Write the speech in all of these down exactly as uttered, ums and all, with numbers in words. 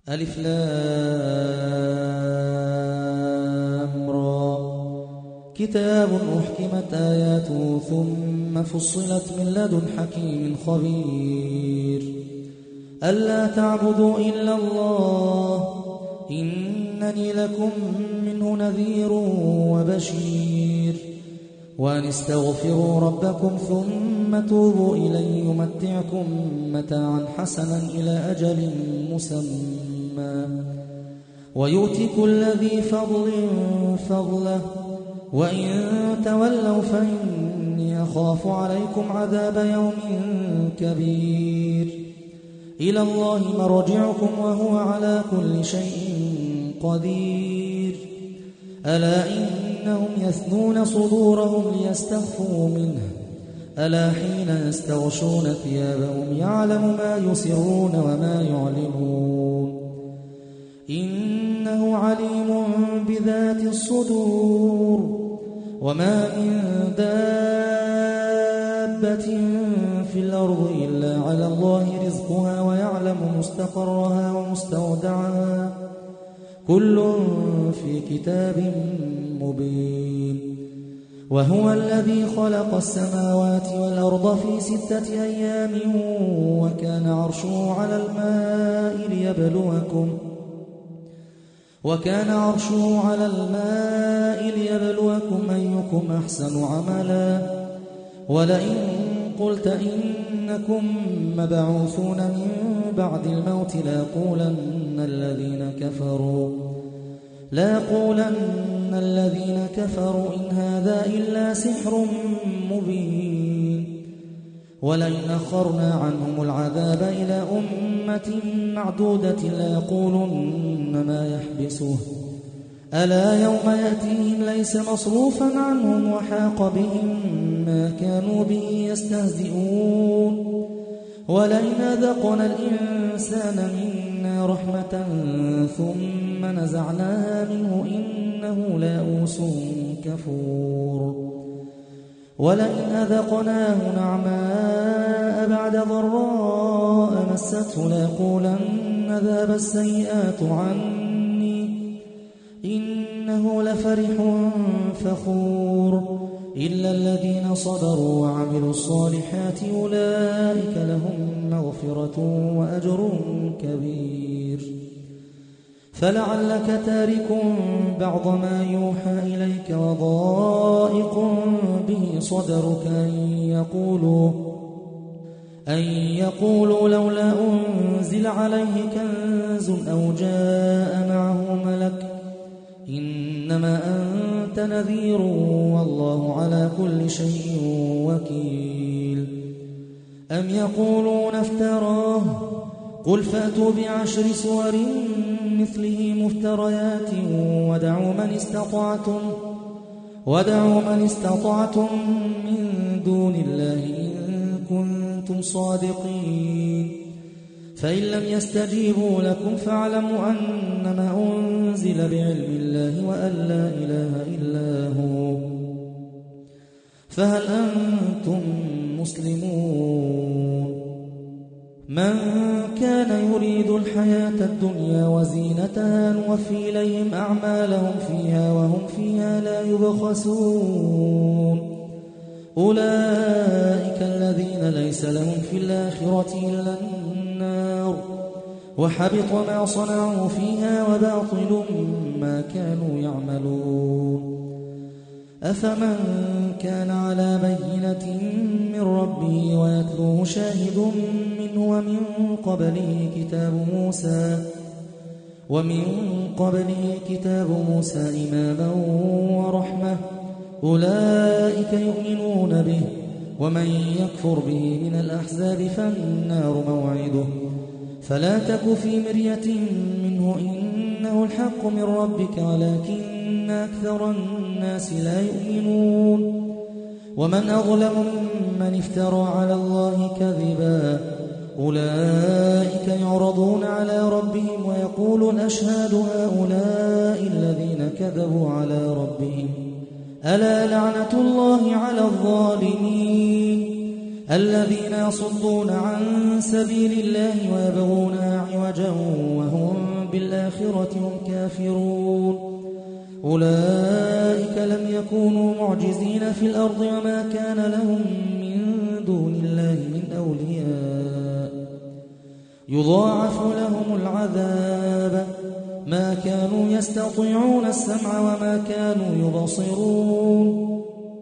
ألف لام را. كتاب أحكمت آياته ثم فصلت من لدن حكيم خبير. ألا تعبدوا إلا الله إنني لكم منه نذير وبشير. وأن استغفروا ربكم ثم توبوا إليه يمتعكم متاعا حسنا إلى أجل مسمى ويؤتي كل ذي فضل فضله وإن تولوا فإني أخاف عليكم عذاب يوم كبير. إلى الله مرجعكم وهو على كل شيء قدير. ألا إنهم يثنون صدورهم ليستخفوا منه ألا حين يستغشون ثيابهم يعلم ما يسرون وما يعلنون إنه عليم بذات الصدور. وما من دابة في الأرض إلا على الله رزقها ويعلم مستقرها ومستودعها كل في كتاب مبين. وهو الذي خلق السماوات والأرض في ستة أيام وكان عرشه على الماء ليبلوكم وكان عرشه على الماء ليبلوكم أيكم أحسن عملا. ولئن قلت إنكم مبعوثون من بعد الموت ليقولن الذين كفروا ليقولن الذين كفروا إن هذا إلا سحر مبين. ولئن أخرنا عنهم العذاب إلى أمة معدودة ليقولن ما يحبسه ألا يوم يأتيهم ليس مصروفا عنهم وحاق بهم ما كانوا به يستهزئون. ولئن أذقنا الإنسان منا رحمة ثم نزعناها منه إنه ليئوس كفور. ولئن أذقناه نعماء بعد ضراء مسته ليقولن ذهب السيئات عني إنه لفرح فخور. إلا الذين صبروا وعملوا الصالحات أولئك لهم مغفرة وأجر كبير. فلعلك تارك بعض ما يوحى إليك وضائق به صدرك أن يقولوا أن يقولوا لولا أنزل عليه كنز أو جاء معه ملك إنما أنت نذير والله على كل شيء وكيل. أم يقولون افتراه قل فأتوا بعشر سور مثله مفتريات ودعوا من استطعتم ودعوا من استطعتم من دون الله إن كنتم صادقين. فإن لم يستجيبوا لكم فاعلموا أنما أنزل بعلم الله وأن لا إله إلا هو. فهل أنتم مسلمون؟ من كان يريد الحياة الدنيا وزينتها نوفي إليهم أعمالهم فيها وهم فيها لا يبخسون. أولئك الذين ليس لهم في الآخرة إلا النار وحبط ما صنعوا فيها وباطل ما كانوا يعملون. أفمن كان على بينة من ربه ويتلوه شاهد منه ومن قبله كتاب موسى ومن قبله كتاب موسى إماما ورحمة أولئك يؤمنون به. ومن يكفر به من الأحزاب فالنار موعده. فلا تك في مرية منه إنه الحق من ربك ولكن أكثر الناس لا يؤمنون. ومن أظلم ممن افترى على الله كذبا أولئك يعرضون على ربهم ويقول الأشهاد هؤلاء الذين كذبوا على ربهم ألا لعنة الله على الظالمين الذين يصدون عن سبيل الله ويبغونها عوجا وهم بالآخرة هم كافرون أولئك لم يكونوا معجزين في الأرض وما كان لهم من دون الله من أولياء يضاعف لهم العذاب ما كانوا يستطيعون السمع وما كانوا يبصرون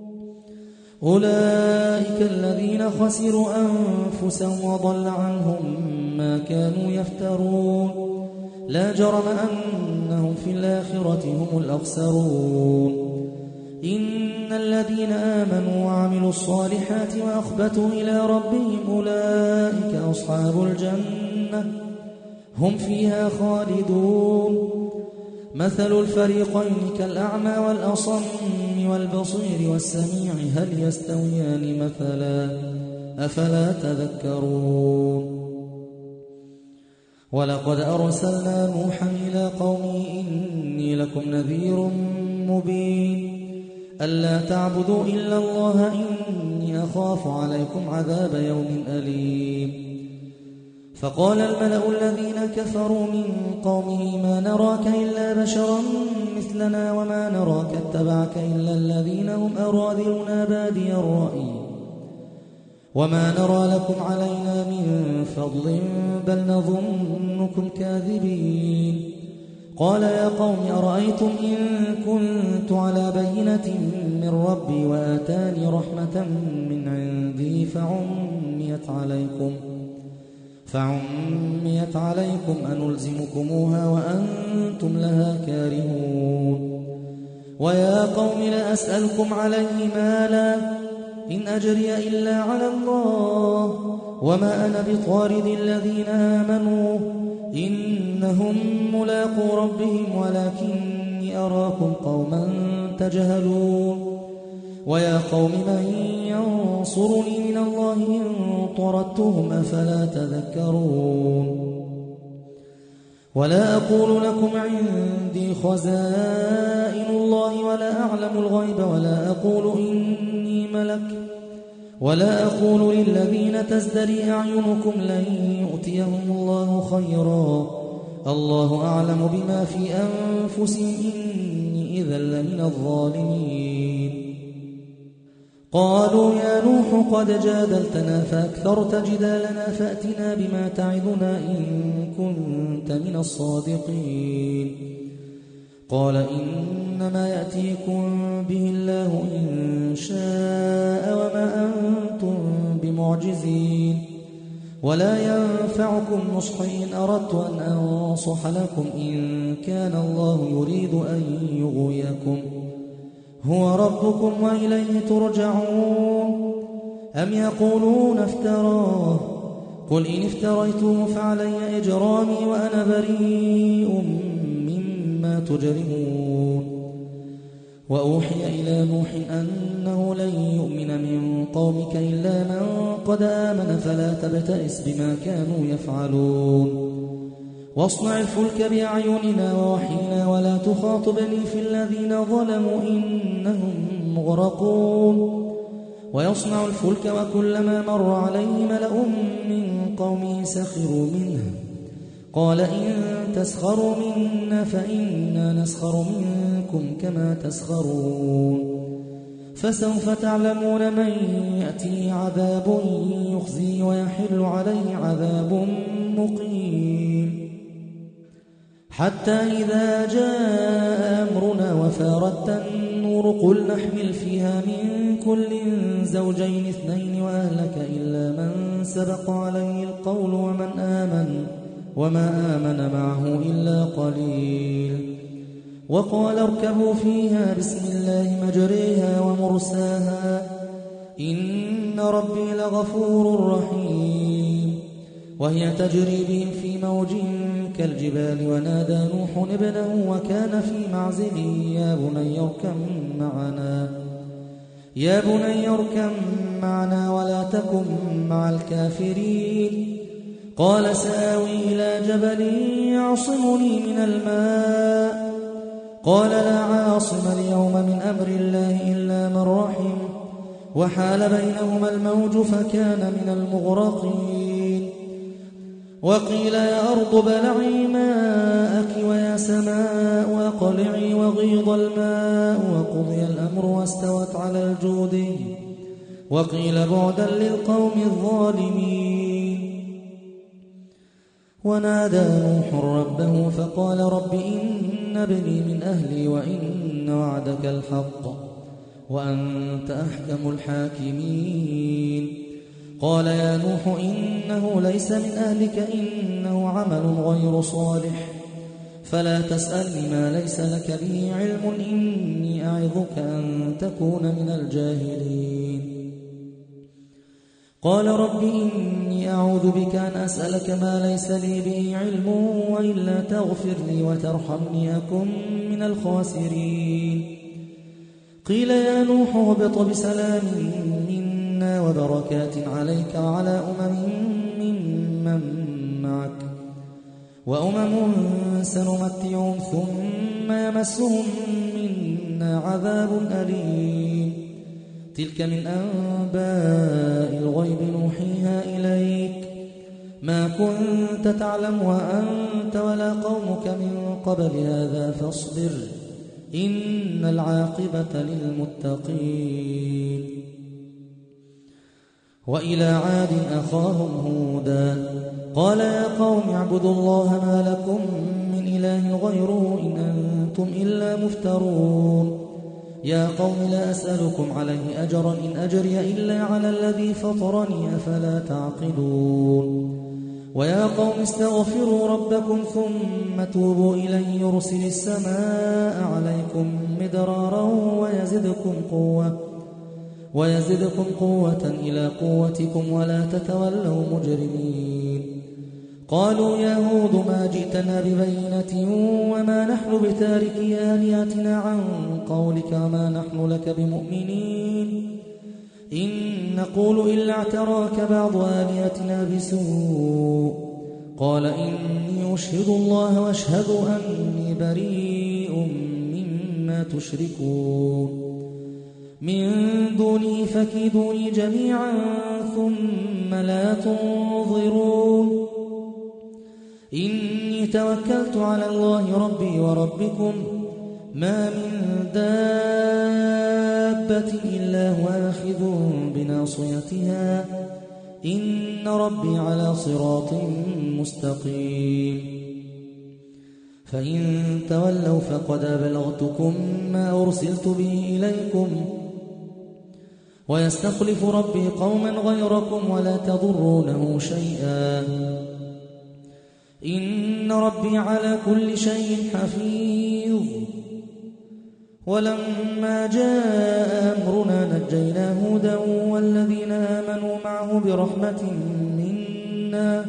أولئك الذين خسروا أنفسهم وضل عنهم ما كانوا يفترون لا جرم أنهم في الآخرة هم الأخسرون إن الذين آمنوا وعملوا الصالحات وأخبتوا إلى ربهم أولئك أصحاب الجنة هم فيها خالدون مثل الفريقين كالأعمى والأصم والبصير والسميع هل يستويان مثلا أفلا تذكرون ولقد أرسلنا نوحا إلى قومه إني لكم نذير مبين ألا تعبدوا إلا الله إني أخاف عليكم عذاب يوم أليم فقال الملأ الذين كفروا من قومه ما نراك إلا بشرا مثلنا وما نراك اتبعك إلا الذين هم أراذلنا بادي الرأي وما نرى لكم علينا من فضل بل نظنكم كاذبين قال يا قوم أرأيتم إن كنت على بينة من ربي وآتاني رحمة من عندي فعميت عليكم فعميت عليكم أنلزمكموها وأنتم لها كارهون ويا قوم لا أسألكم عليه مالا إن أجري إلا على الله وما أنا بطارد الذين آمنوا إنهم ملاقو ربهم ولكني أراكم قوما تجهلون ويا قوم من ينصرني من الله إن طردتهم أفلا تذكرون ولا أقول لكم عندي خزائن الله ولا أعلم الغيب ولا أقول إني ملك ولا أقول للذين تزدري أعينكم لن يؤتيهم الله خيرا الله أعلم بما في أنفسهم إني إذا لمن الظالمين قالوا يا نوح قد جادلتنا فأكثرت جدالنا فأتنا بما تعدنا إن كنت من الصادقين قال إنما يأتيكم به الله إن شاء وما أنتم بمعجزين ولا ينفعكم نصحي إن أردت أن أنصح لكم إن كان الله يريد أن يغويكم هو ربكم وإليه ترجعون أم يقولون افتراه قل إن افتريته فعلي إجرامي وأنا بريء مما تجرمون وأوحي إلى نوح أنه لن يؤمن من قومك إلا من قد آمن فلا تبتئس بما كانوا يفعلون واصنع الفلك بأعيننا ووحينا ولا تخاطبني في الذين ظلموا إنهم مغرقون ويصنع الفلك وكلما مر عليه ملأ من قومه سخروا منه قال إن تسخروا منا فإنا نسخر منكم كما تسخرون فسوف تعلمون من يأتي عذاب يخزي ويحل عليه عذاب مقيم حتى إذا جاء أمرنا وفارت النور قل نحمل فيها من كل زوجين اثنين وأهلك إلا من سبق عليه القول ومن آمن وما آمن معه إلا قليل وقال اركبوا فيها بسم الله مجريها ومرساها إن ربي لغفور رحيم وهي تجري بهم في موج كالجبال ونادى نوح ابنه وكان في معزل يا بني اركب معنا يا بني اركب معنا ولا تكن مع الكافرين قال سآوي إلى جبل يعصمني من الماء قال لا عاصم اليوم من أمر الله إلا من رحم وحال بينهما الموج فكان من المغرقين وقيل يا أرض ابلعي ماءك ويا سماء أقلعي وغيض الماء وقضي الأمر واستوت على الجود وقيل بعدا للقوم الظالمين. ونادى نوح ربه فقال رب إن ابني من أهلي وإن وعدك الحق وأنت أحكم الحاكمين. قال يا نوح إنه ليس من أهلك إنه عمل غير صالح فلا تسألني ما ليس لك به علم إني أعظك أن تكون من الجاهلين. قال رب إني أعوذ بك أن أسألك ما ليس لي به علم وإلا تغفر لي وترحمني أكن من الخاسرين. قيل يا نوح اهبط بسلام منا وبركات عليك وعلى أمم ممن معك وأمم سنمتعهم ثم يمسهم منا عذاب أليم. تلك من أنباء الغيب نوحيها إليك ما كنت تعلمها أنت ولا قومك من قبل هذا فاصبر إن العاقبة للمتقين. وإلى عاد أخاهم هودا قال يا قوم اعبدوا الله ما لكم من إله غيره إن أنتم إلا مفترون. يا قوم لا أسألكم عليه أجرا إن أجري إلا على الذي فطرني أفلا تعقلون. ويا قوم استغفروا ربكم ثم توبوا إليه يرسل السماء عليكم مدرارا ويزدكم قوة ويزدكم قوة إلى قوتكم ولا تتولوا مجرمين. قالوا يا هود ما جئتنا ببينة وما نحن بتاركي آلهتنا عن قولك وما نحن لك بمؤمنين إن نقول إلا اعتراك بعض آلهتنا بسوء. قال إني أشهد الله واشهد أني بريء مما تشركون من دوني فكيدوني جميعا ثم لا تنظرون. إني توكلت على الله ربي وربكم ما من دابة إلا هو آخذ بناصيتها إن ربي على صراط مستقيم. فإن تولوا فقد أبلغتكم ما أرسلت به إليكم ويستخلف ربي قوما غيركم ولا تضرونه شيئا إن ربي على كل شيء حفيظ. ولما جاء أمرنا نجينا هودا والذين آمنوا معه برحمة منا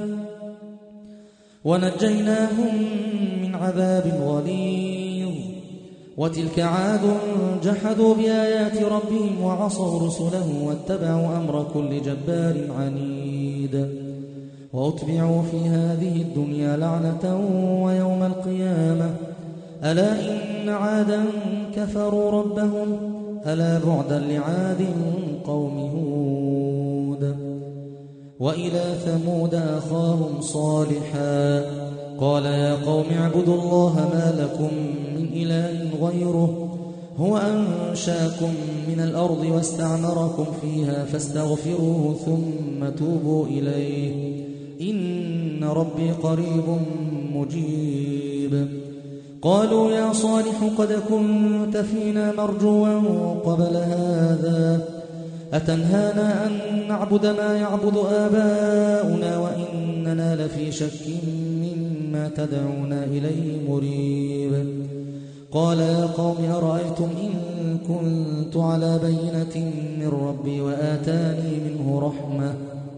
ونجيناهم من عذاب غليظ. وتلك عاد جحدوا بآيات ربهم وعصوا رسله واتبعوا أمر كل جبار عنيد. وأتبعوا في هذه الدنيا لعنة ويوم القيامة ألا إن عادا كفروا ربهم ألا بعدا لعاد قوم هود. وإلى ثمود أخاهم صالحا قال يا قوم اعبدوا الله ما لكم من إله غيره هو أنشاكم من الأرض واستعمركم فيها فاستغفروه ثم توبوا إليه إن ربي قريب مجيب. قالوا يا صالح قد كنت فينا مرجوا قبل هذا أتنهانا أن نعبد ما يعبد آباؤنا وإننا لفي شك مما تدعونا إليه مريب. قال يا قوم أرأيتم إن كنت على بينة من ربي وآتاني منه رحمة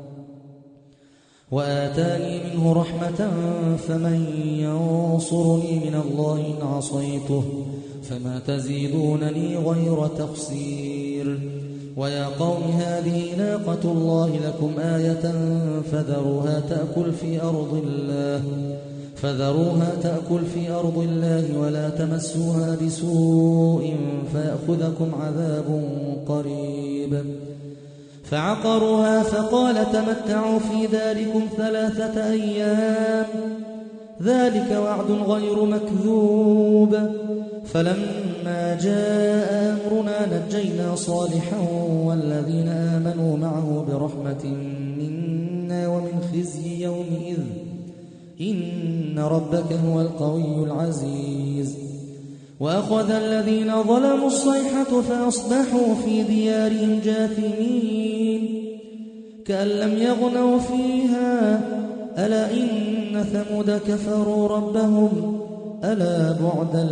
وآتاني منه رحمة فمن ينصرني من الله إن عصيته فما تزيدونني غير تقصير. ويا قوم هذه ناقة الله لكم آية فذروها تأكل في أرض الله فذروها تأكل في أرض الله ولا تمسوها بسوء فيأخذكم عذاب قريب. فعقروها فقال تمتعوا في داركم ثلاثة أيام ذلك وعد غير مكذوب. فلما جاء أمرنا نجينا صالحا والذين آمنوا معه برحمة منا ومن خزي يومئذ إن ربك هو القوي العزيز. وأخذ الذين ظلموا الصيحة فأصبحوا في ديارهم جاثمين كأن لم يغنوا فيها ألا إن ثمود كفروا ربهم ألا بعدا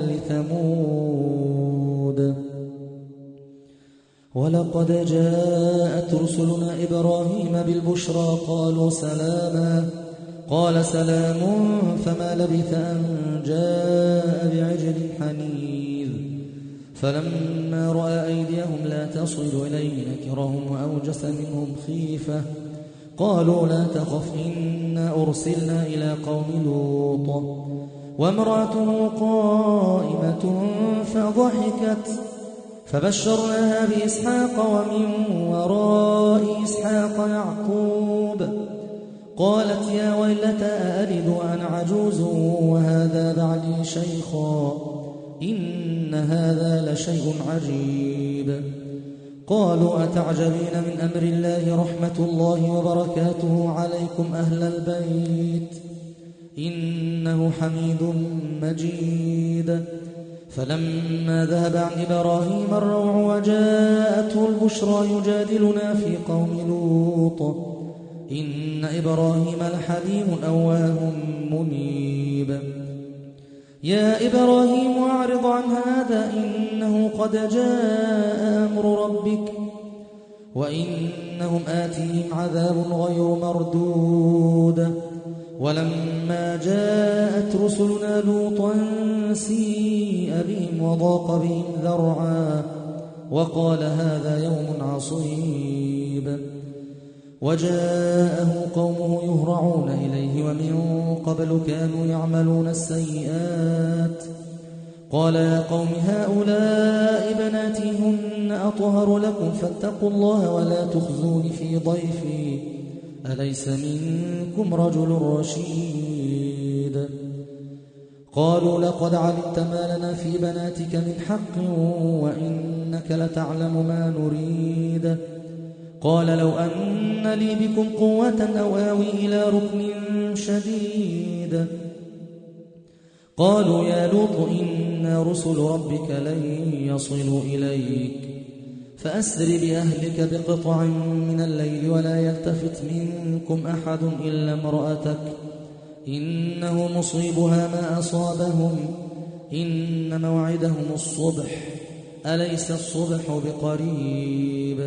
لثمود. ولقد جاءت رسلنا إبراهيم بالبشرى قالوا سلاما قال سلام فما لبث أن جاء بعجل حنيذ. فلما رأى أيديهم لا تصل إليه نكرهم وأوجس منهم خيفة قالوا لا تخف إنا أرسلنا إلى قوم لوط وامرأته قائمة فضحكت فبشرناها بإسحاق ومن وراء إسحاق يعقوب قالت يا ويلتى أألد وأنا عجوز وهذا بعلي شيخا إن هذا لشيء عجيب. قالوا أتعجبين من أمر الله رحمة الله وبركاته عليكم أهل البيت إنه حميد مجيد. فلما ذهب عن إبراهيم الروع وجاءته البشرى يجادلنا في قوم لوط إن إبراهيم لحليم أواه منيب. يا إبراهيم أعرض عن هذا إنه قد جاء أمر ربك وإنهم آتيهم عذاب غير مردود. ولما جاءت رسلنا لوطا سيء بهم وضاق بهم ذرعا وقال هذا يوم عصيب. وجاءه قومه يهرعون إليه ومن قبل كانوا يعملون السيئات قال يا قوم هؤلاء بناتي هن أطهر لكم فاتقوا الله ولا تخزون في ضيفي أليس منكم رجل رشيد. قالوا لقد علمت ما لنا في بناتك من حق وإنك لتعلم ما نريد. قال لو أن لي بكم قوة أو آوي إلى ركن شديد. قالوا يا لوط إنا رسل ربك لن يصلوا إليك فأسر بأهلك بقطع من الليل ولا يلتفت منكم أحد إلا امرأتك إنه مصيبها ما أصابهم إن موعدهم الصبح أليس الصبح بقريب.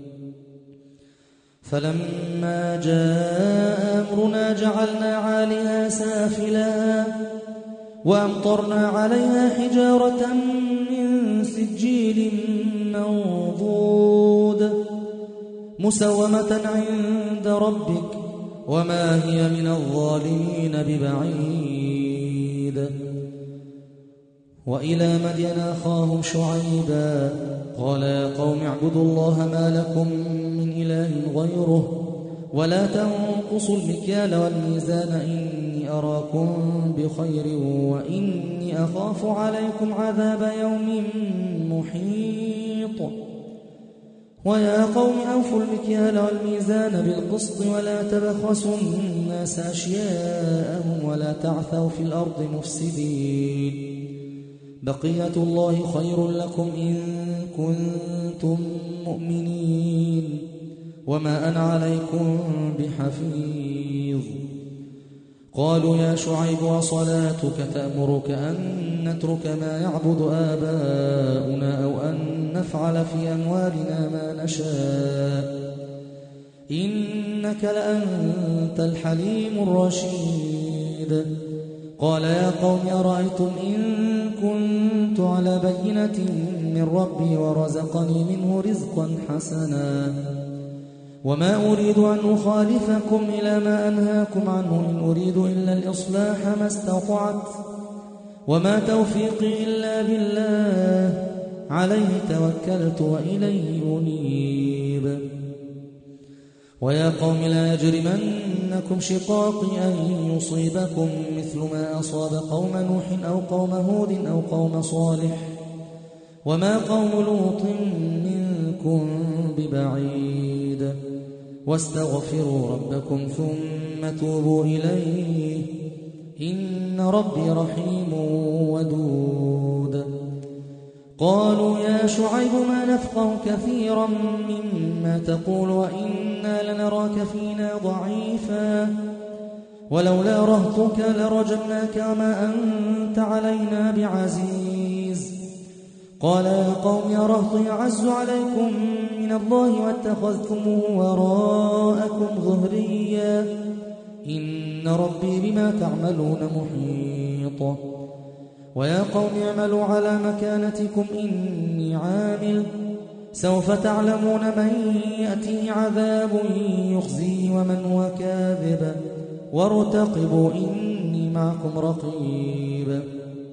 فلما جاء أمرنا جعلنا عاليها سافلها وأمطرنا عليها حجارة من سجيل منضود مسومة عند ربك وما هي من الظالمين ببعيد. وإلى مدين أخاهم شعيبا قال يا قوم اعبدوا الله ما لكم من إله غيره ولا تنقصوا المكيال والميزان إني أراكم بخير وإني أخاف عليكم عذاب يوم محيط. ويا قوم أوفوا المكيال والميزان بالقسط ولا تبخسوا الناس أشياءهم ولا تعثوا في الأرض مفسدين بقية الله خير لكم إن كنتم مؤمنين وما أنا عليكم بحفيظ. قالوا يا شعيب وصلاتك تأمرك أن نترك ما يعبد آباؤنا أو أن نفعل في أموالنا ما نشاء إنك لأنت الحليم الرشيد. قال يا قوم أرأيتم إن كنت على بينة من ربي ورزقني منه رزقا حسنا وما أريد أن أخالفكم إلى ما أنهاكم عنه إن أريد إلا الإصلاح ما استطعت وما توفيقي إلا بالله عليه توكلت وإليه أنيب. ويا قوم لا يجرمنكم شقاقي أن يصيبكم مثل ما أصاب قوم نوح أو قوم هود أو قوم صالح وما قوم لوط منكم ببعيد واستغفروا ربكم ثم توبوا إليه إن ربي رحيم ودود. قالوا يا شعيب ما نفقه كثيرا مما تقول وإنا لنراك فينا ضعيفا ولولا رهطك لرجمناك وما أنت علينا بعزيز. قال يا قوم يا رهط يعز عليكم من الله واتخذتموه وراءكم ظهريا إن ربي بما تعملون محيط. ويا قوم اعملوا على مكانتكم إني عامل سوف تعلمون من يأتيه عذاب يخزيه ومن هو كاذب وارتقبوا إني معكم رقيب.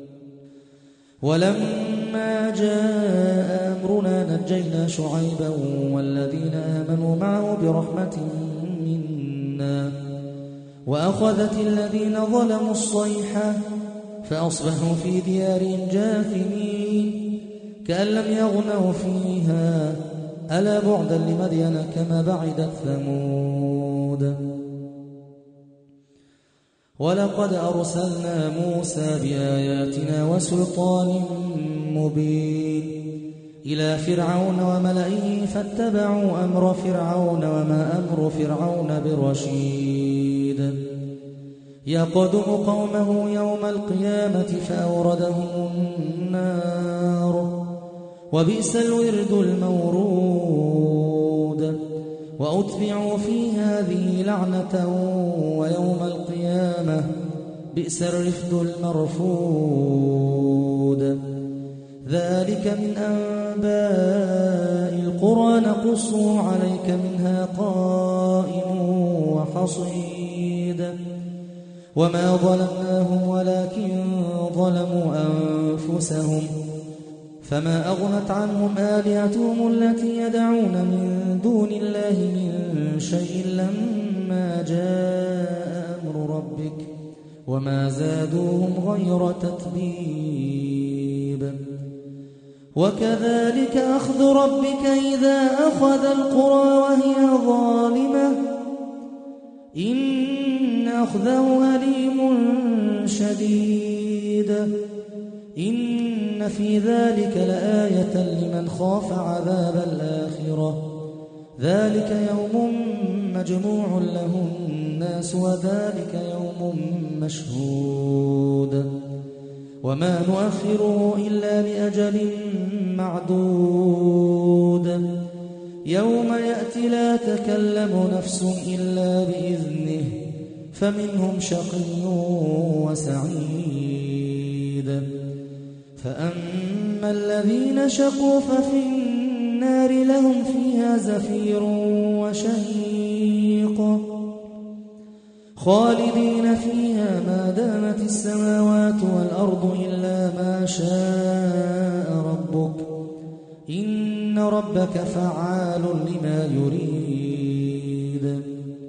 ولما جاء أمرنا نجينا شعيبا والذين آمنوا معه برحمة منا وأخذت الذين ظلموا الصيحة فأصبحوا في ديارهم جاثمين كأن لم يغنوا فيها ألا بعدا لمدين كما بعدت ثمود. ولقد أرسلنا موسى بآياتنا وسلطان مبين إلى فرعون وملئه فاتبعوا أمر فرعون وما أمر فرعون برشيد يقدم قومه يوم القيامة فأوردهم النار وبئس الورد المورود وأتبعوا في هذه لعنة ويوم القيامة بئس الرفد المرفود. ذلك من أنباء القرى نقصه عليك منها قائم وحصيد. وما ظلمناهم ولكن ظلموا أنفسهم فما أغنت عنهم آلهتهم التي يدعون من دون الله من شيء لما جاء أمر ربك وما زادوهم غير تتبيب. وكذلك أخذ ربك إذا أخذ القرى وهي ظالمة إن أخذه أليم شديد. إن في ذلك لآية لمن خاف عذاب الآخرة ذلك يوم مجموع له الناس وذلك يوم مشهود وما نؤخره إلا لأجل معدود. يوم يأتي لا تكلم نفس إلا بإذنه فمنهم شقي وسعيد. فأما الذين شقوا ففي النار لهم فيها زفير وشهيق خالدين فيها ما دامت السماوات والأرض إلا ما شاء ربك إن ربك فعال لما يريد.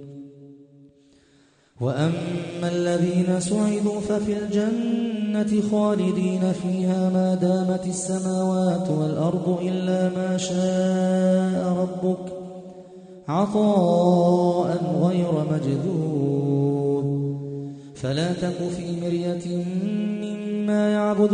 وأما الذين سعدوا ففي الجنة خالدين فيها ما دامت السماوات والأرض إلا ما شاء ربك عطاء غير مجذوذ. فلا تك في مرية مما يعبد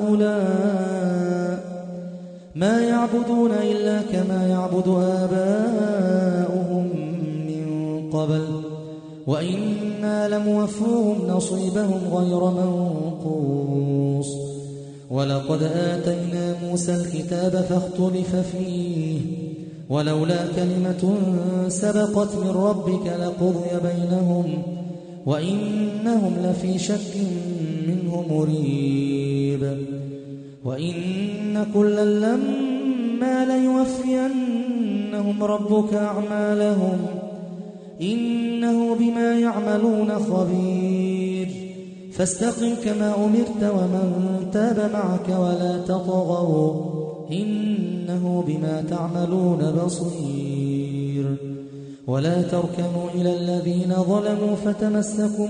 هؤلاء ما يعبدون إلا كما يعبد آباؤهم من قبل وإنا لموفوهم نصيبهم غير منقوص. ولقد آتينا موسى الكتاب فاختلف فيه ولولا كلمة سبقت من ربك لقضي بينهم وإنهم لفي شك منه مريب. وإن كلا لما ليوفينهم ربك أعمالهم إنه بما يعملون خبير. فاستقم كما أمرت ومن تاب معك ولا تطغوا إنه بما تعملون بصير. ولا تركنوا إلى الذين ظلموا فتمسكم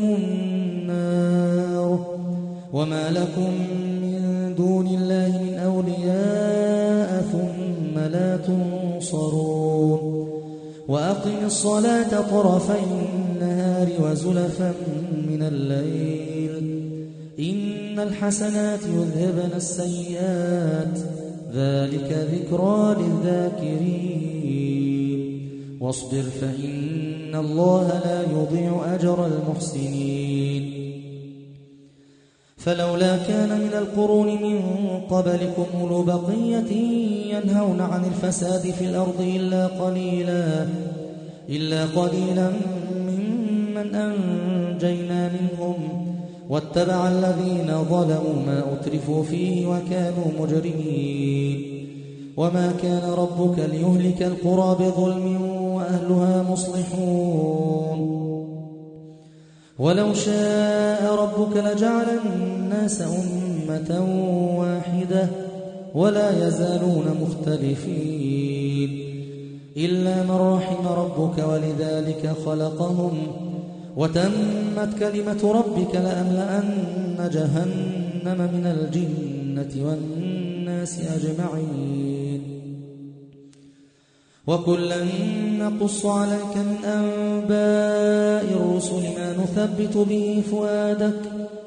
النار وما لكم من دون الله من أولياء ثم لا تنصرون وأقم الصلاة طرفي النهار وزلفا من الليل إن الحسنات يذهبن السيئات ذلك ذكرى للذاكرين واصبر فإن الله لا يضيع أجر المحسنين فلولا كان من القرون من قبلكم أولو بقية ينهون عن الفساد في الأرض إلا قليلا إلا قليلا ممن أنجينا منهم واتبع الذين ظلموا ما أترفوا فيه وكانوا مجرمين وما كان ربك ليهلك القرى بظلم وأهلها مصلحون ولو شاء ربك لجعل الناس أمة واحدة ولا يزالون مختلفين إلا من رحم ربك ولذلك خلقهم وتمت كلمة ربك لأملأن جهنم من الجنة والناس أجمعين وكلا نقص عليك من أنباء الرسل ما نثبت به فؤادك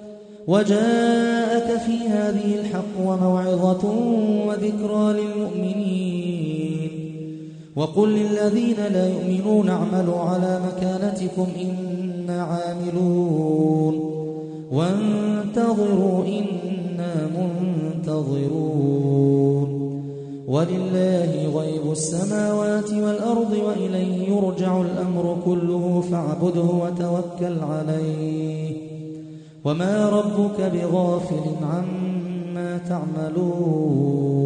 وجاءك في هذه الحق وموعظة وذكرى للمؤمنين وقل للذين لا يؤمنون اعملوا على مكانتكم إنا عاملون وانتظروا إنا منتظرون ولله غيب السماوات والأرض وإليه يرجع الأمر كله فاعبده وتوكل عليه وما ربك بغافل عما تعملون